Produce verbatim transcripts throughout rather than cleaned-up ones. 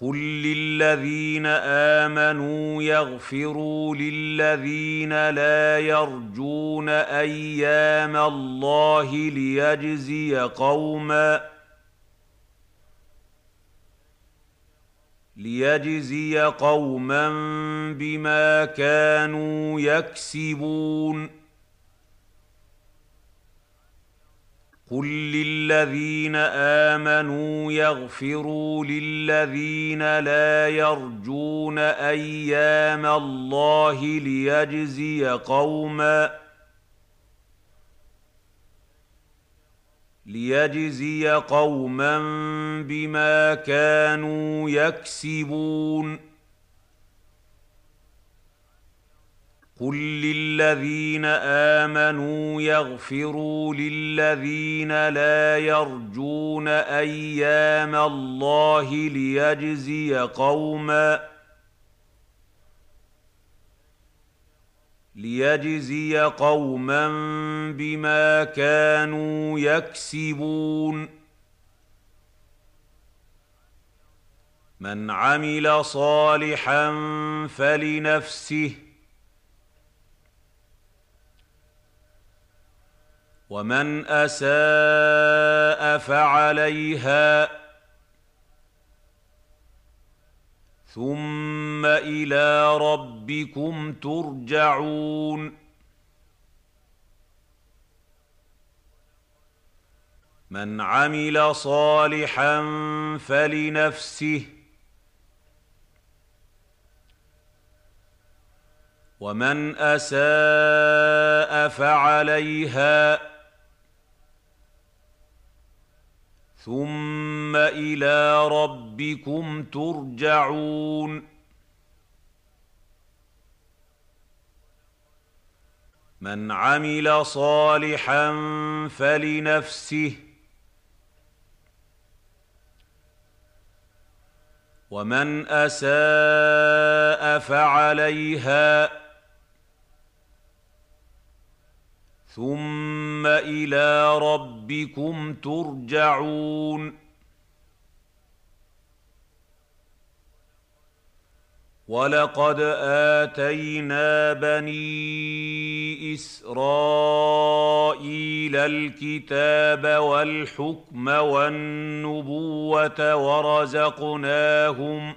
قل للذين آمنوا يغفروا للذين لا يرجون أيام الله ليجزي قوما ليجزي قوما بما كانوا يكسبون قل للذين آمنوا يغفروا للذين لا يرجون أيام الله ليجزي قوما ليجزي قوما بما كانوا يكسبون قل للذين آمنوا يغفروا للذين لا يرجون أيام الله ليجزي قوما ليجزي قوما بما كانوا يكسبون من عمل صالحا فلنفسه ومن أساء فعليها ثم إلى ربكم ترجعون من عمل صالحا فلنفسه ومن أساء فعليها ثم إلى ربكم ترجعون من عمل صالحا فلنفسه ومن أساء فعليها ثم إلى ربكم ترجعون ولقد آتينا بني إسرائيل الكتاب والحكم والنبوة ورزقناهم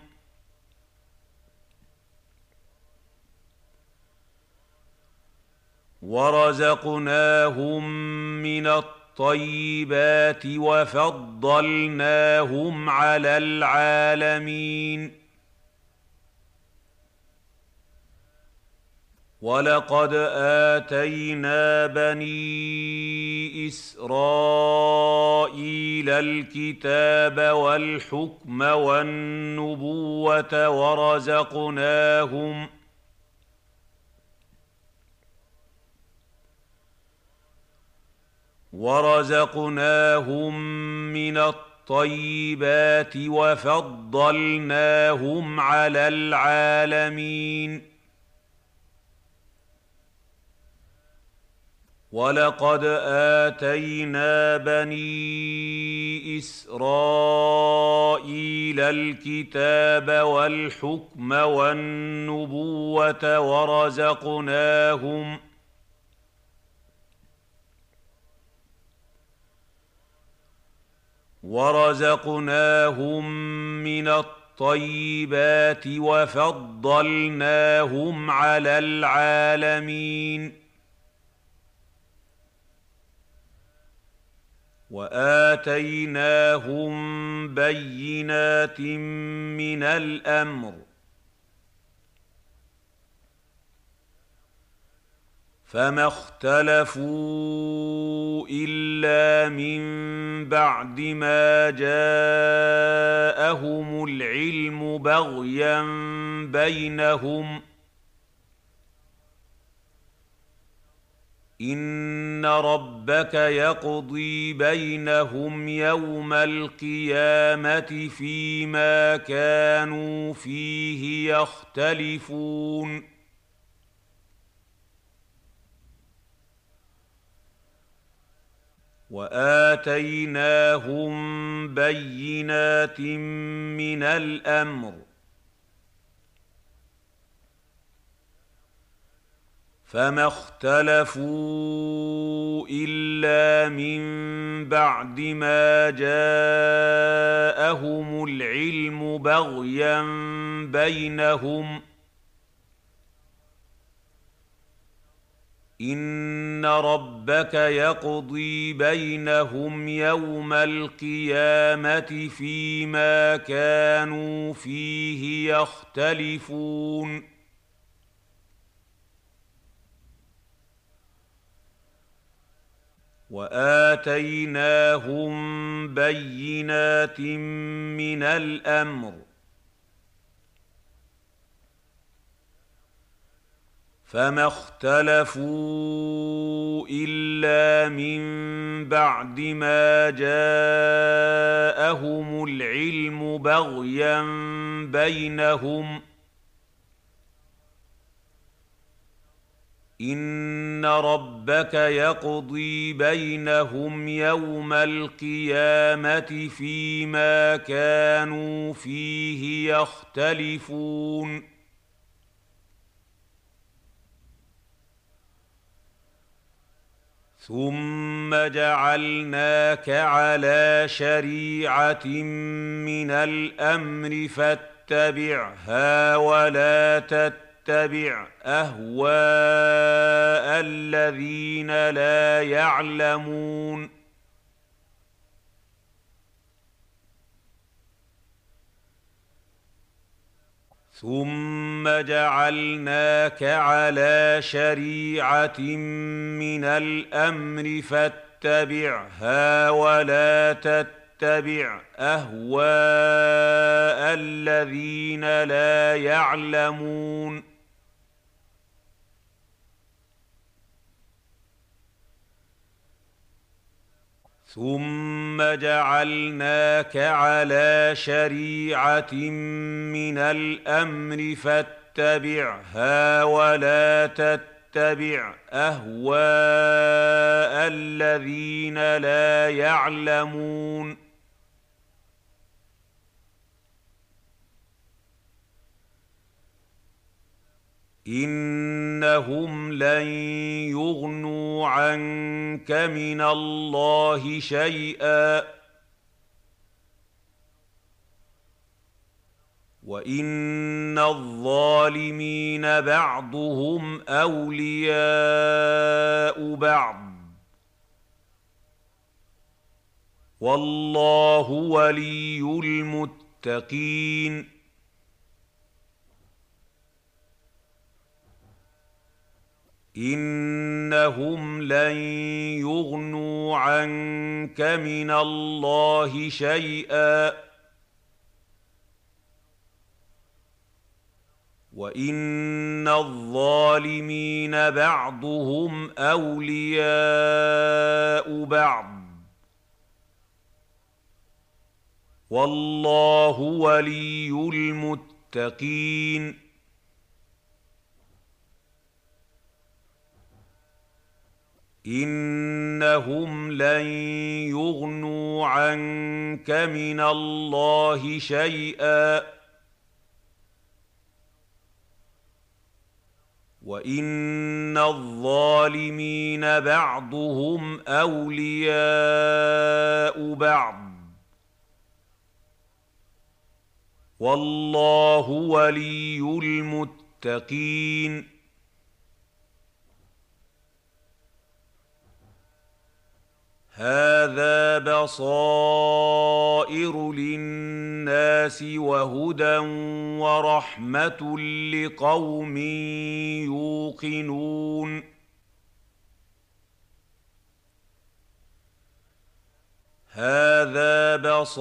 ورزقناهم من الطيبات وفضلناهم على العالمين ولقد آتينا بني إسرائيل الكتاب والحكم والنبوة ورزقناهم ورزقناهم من الطيبات وفضلناهم على العالمين ولقد آتينا بني إسرائيل الكتاب والحكم والنبوة ورزقناهم ورزقناهم من الطيبات وفضلناهم على العالمين وآتيناهم بينات من الأمر فما اختلفوا إلا من بعد ما جاءهم العلم بغيا بينهم إن ربك يقضي بينهم يوم القيامة فيما كانوا فيه يختلفون وآتيناهم بينات من الأمر فما اختلفوا إلا من بعد ما جاءهم العلم بغيا بينهم إن ربك يقضي بينهم يوم القيامة فيما كانوا فيه يختلفون وآتيناهم بينات من الأمر فما اختلفوا إلا من بعد ما جاءهم العلم بغيا بينهم إن ربك يقضي بينهم يوم القيامة فيما كانوا فيه يختلفون ثم جعلناك على شريعة من الأمر فاتبعها ولا تتبع اتبع أهواء الذين لا يعلمون ثم جعلناك على شريعة من الأمر فاتبعها ولا تتبع أهواء الذين لا يعلمون ثم جعلناك على شريعة من الأمر فاتبعها ولا تتبع أهواء الذين لا يعلمون إنهم لن يغنوا عنك من الله شيئا وإن الظالمين بعضهم أولياء بعض والله ولي المتقين إنهم لن يغنوا عنك من الله شيئا وإن الظالمين بعضهم أولياء بعض والله ولي المتقين إنهم لن يغنوا عنك من الله شيئا وإن الظالمين بعضهم أولياء بعض والله ولي المتقين هذا بصائر للناس وهدى ورحمة لقوم يوقنون هذا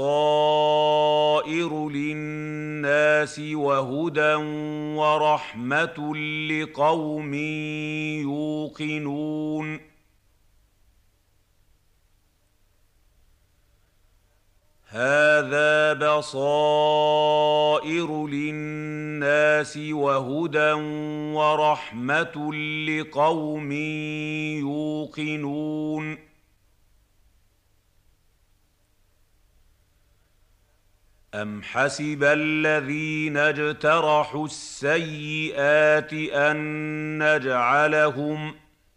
بصائر للناس وهدى ورحمة لقوم يوقنون هذا بصائر للناس وهدى ورحمة لقوم يوقنون هذا بصائر للناس وهدى ورحمة لقوم يوقنون هذا بصائر للناس وهدى ورحمة لقوم يوقنون هذا بصائر للناس وهدى ورحمة لقوم يوقنون يوقنون هذا بصائر للناس وهدى ورحمة لقوم يوقنون أم حسب الذين اجترحوا السيئات أن نجعلهم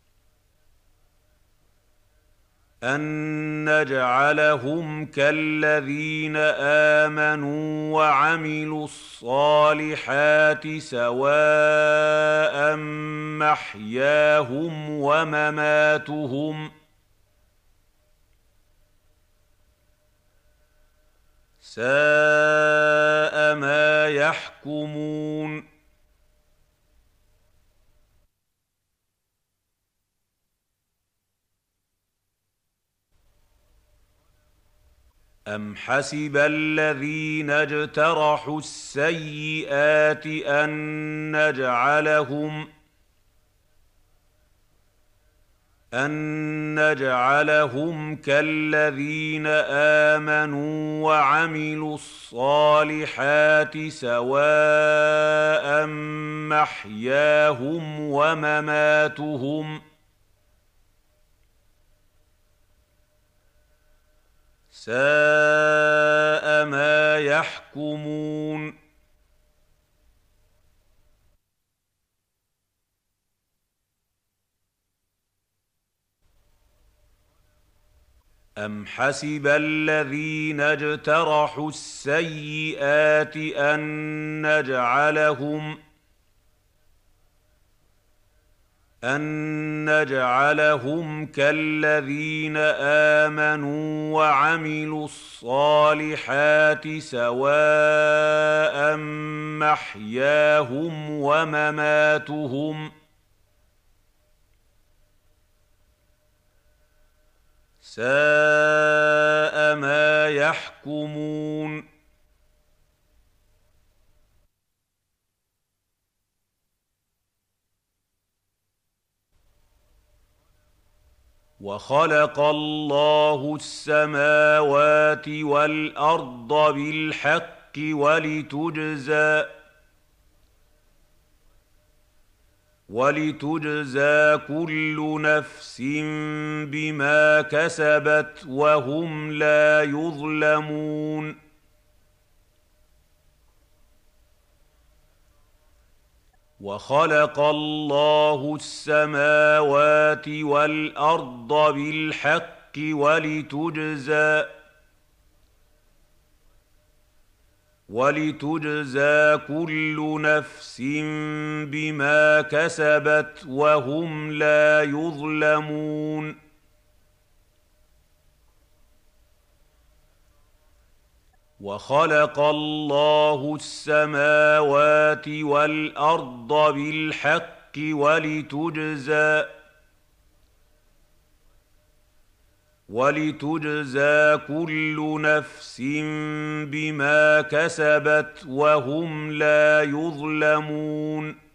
أن نجعلهم كالذين آمنوا وعملوا الصالحات سواء محياهم ومماتهم ساء ما يحكمون أم حسب الذين اجترحوا السيئات أن نجعلهم أن نجعلهم كالذين آمنوا وعملوا الصالحات سواء محياهم ومماتهم ساء ما يحكمون أم حسب الذين اجترحوا السيئات أن نجعلهم أن نجعلهم كالذين آمنوا وعملوا الصالحات سواء محياهم ومماتهم ساء ما يحكمون وخلق الله السماوات والأرض بالحق ولتجزى ولتجزى كل نفس بما كسبت وهم لا يظلمون وخلق الله السماوات والأرض بالحق ولتجزى ولتجزى كل نفس بما كسبت وهم لا يظلمون وخلق الله السماوات والأرض بالحق ولتجزى ولتجزى كل نفس بما كسبت وهم لا يظلمون